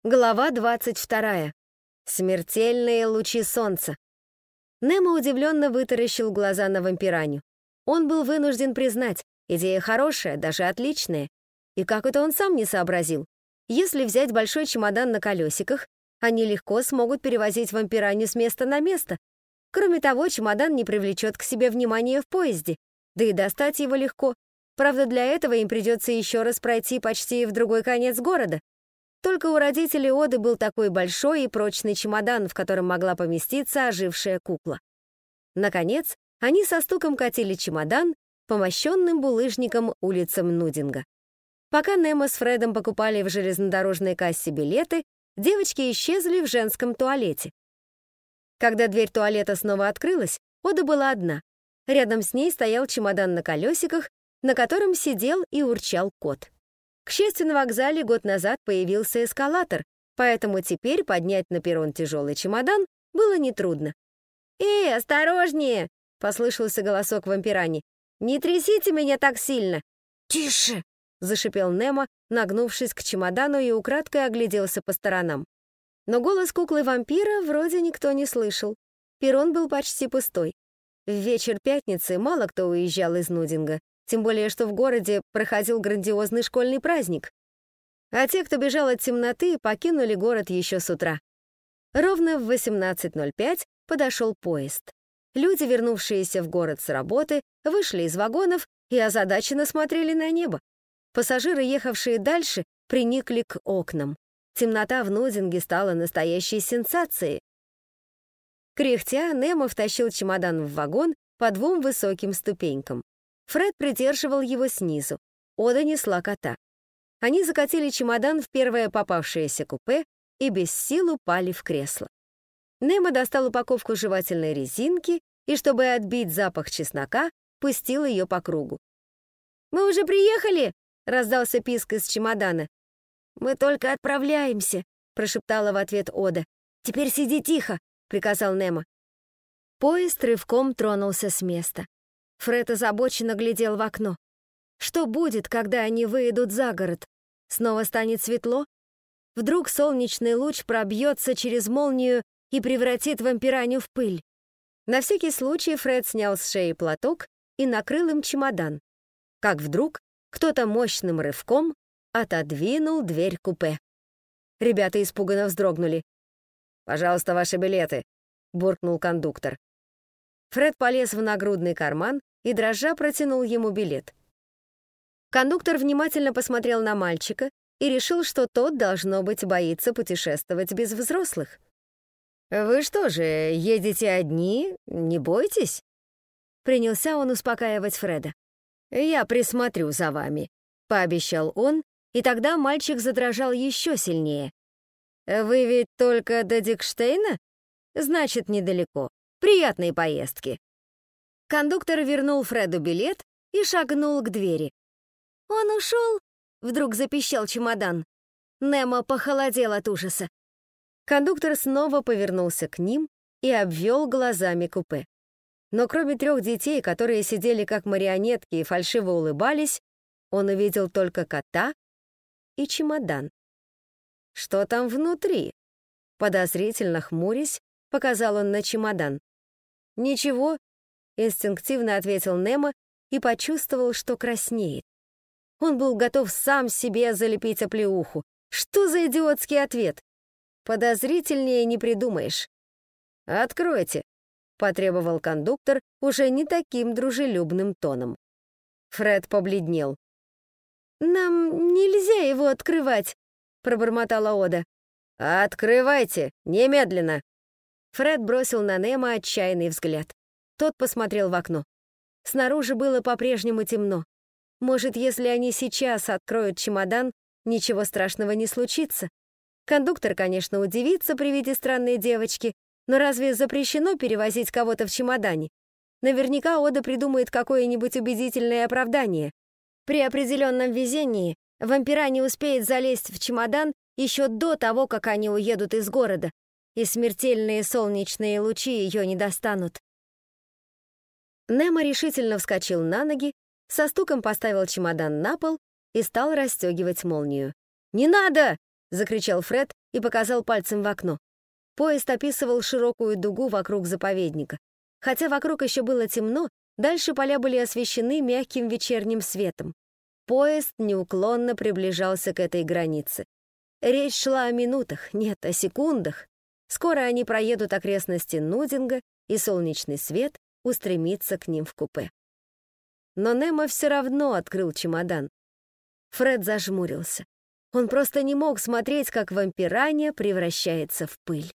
Глава 22. Смертельные лучи солнца. Немо удивленно вытаращил глаза на вампираню. Он был вынужден признать, идея хорошая, даже отличная. И как это он сам не сообразил? Если взять большой чемодан на колесиках, они легко смогут перевозить вампираню с места на место. Кроме того, чемодан не привлечет к себе внимания в поезде, да и достать его легко. Правда, для этого им придется еще раз пройти почти в другой конец города. Только у родителей Оды был такой большой и прочный чемодан, в котором могла поместиться ожившая кукла. Наконец, они со стуком катили чемодан по мощенным булыжникам улицам Нудинга. Пока Немо с Фредом покупали в железнодорожной кассе билеты, девочки исчезли в женском туалете. Когда дверь туалета снова открылась, Ода была одна. Рядом с ней стоял чемодан на колесиках, на котором сидел и урчал кот. К счастью, на вокзале год назад появился эскалатор, поэтому теперь поднять на перрон тяжелый чемодан было нетрудно. «Эй, осторожнее!» — послышался голосок вампирани. «Не трясите меня так сильно!» «Тише!» — зашипел Немо, нагнувшись к чемодану и украдкой огляделся по сторонам. Но голос куклы-вампира вроде никто не слышал. Перрон был почти пустой. В вечер пятницы мало кто уезжал из Нудинга. Тем более, что в городе проходил грандиозный школьный праздник. А те, кто бежал от темноты, покинули город еще с утра. Ровно в 18:05 подошел поезд. Люди, вернувшиеся в город с работы, вышли из вагонов и озадаченно смотрели на небо. Пассажиры, ехавшие дальше, приникли к окнам. Темнота в Нудинге стала настоящей сенсацией. Кряхтя, Немо втащил чемодан в вагон по двум высоким ступенькам. Фред придерживал его снизу. Ода несла кота. Они закатили чемодан в первое попавшееся купе и без сил упали в кресло. Немо достал упаковку жевательной резинки и, чтобы отбить запах чеснока, пустил ее по кругу. «Мы уже приехали!» — раздался писк из чемодана. «Мы только отправляемся!» — прошептала в ответ Ода. «Теперь сиди тихо!» — приказал Немо. Поезд рывком тронулся с места. Фред озабоченно глядел в окно. Что будет, когда они выйдут за город? Снова станет светло? Вдруг солнечный луч пробьется через молнию и превратит вампираню в пыль? На всякий случай Фред снял с шеи платок и накрыл им чемодан. Как вдруг кто-то мощным рывком отодвинул дверь купе. Ребята испуганно вздрогнули. «Пожалуйста, ваши билеты», — буркнул кондуктор. Фред полез в нагрудный карман и дрожа протянул ему билет. Кондуктор внимательно посмотрел на мальчика и решил, что тот, должно быть, боится путешествовать без взрослых. «Вы что же, едете одни? Не бойтесь?» Принялся он успокаивать Фреда. «Я присмотрю за вами», — пообещал он, и тогда мальчик задрожал еще сильнее. «Вы ведь только до Дикштейна? Значит, недалеко. Приятной поездки». Кондуктор вернул Фреду билет и шагнул к двери. «Он ушел?» — вдруг запищал чемодан. Немо похолодел от ужаса. Кондуктор снова повернулся к ним и обвел глазами купе. Но кроме 3 детей, которые сидели как марионетки и фальшиво улыбались, он увидел только кота и чемодан. «Что там внутри?» Подозрительно хмурясь, показал он на чемодан. «Ничего», — инстинктивно ответил Немо и почувствовал, что краснеет. Он был готов сам себе залепить оплеуху. Что за идиотский ответ? Подозрительнее не придумаешь. «Откройте», — потребовал кондуктор уже не таким дружелюбным тоном. Фред побледнел. «Нам нельзя его открывать», — пробормотала Ода. «Открывайте, немедленно!» Фред бросил на Немо отчаянный взгляд. Тот посмотрел в окно. Снаружи было по-прежнему темно. Может, если они сейчас откроют чемодан, ничего страшного не случится. Кондуктор, конечно, удивится при виде странной девочки, но разве запрещено перевозить кого-то в чемодане? Наверняка Ода придумает какое-нибудь убедительное оправдание. При определенном везении вампира не успеет залезть в чемодан еще до того, как они уедут из города, и смертельные солнечные лучи ее не достанут. Немо решительно вскочил на ноги, со стуком поставил чемодан на пол и стал расстегивать молнию. «Не надо!» — закричал Фред, и показал пальцем в окно. Поезд описывал широкую дугу вокруг заповедника. Хотя вокруг еще было темно, дальше поля были освещены мягким вечерним светом. Поезд неуклонно приближался к этой границе. Речь шла о минутах, нет, о секундах. Скоро они проедут окрестности Нудинга, и солнечный свет устремится к ним в купе. Но Немо все равно открыл чемодан. Фред зажмурился. Он просто не мог смотреть, как вампирания превращается в пыль.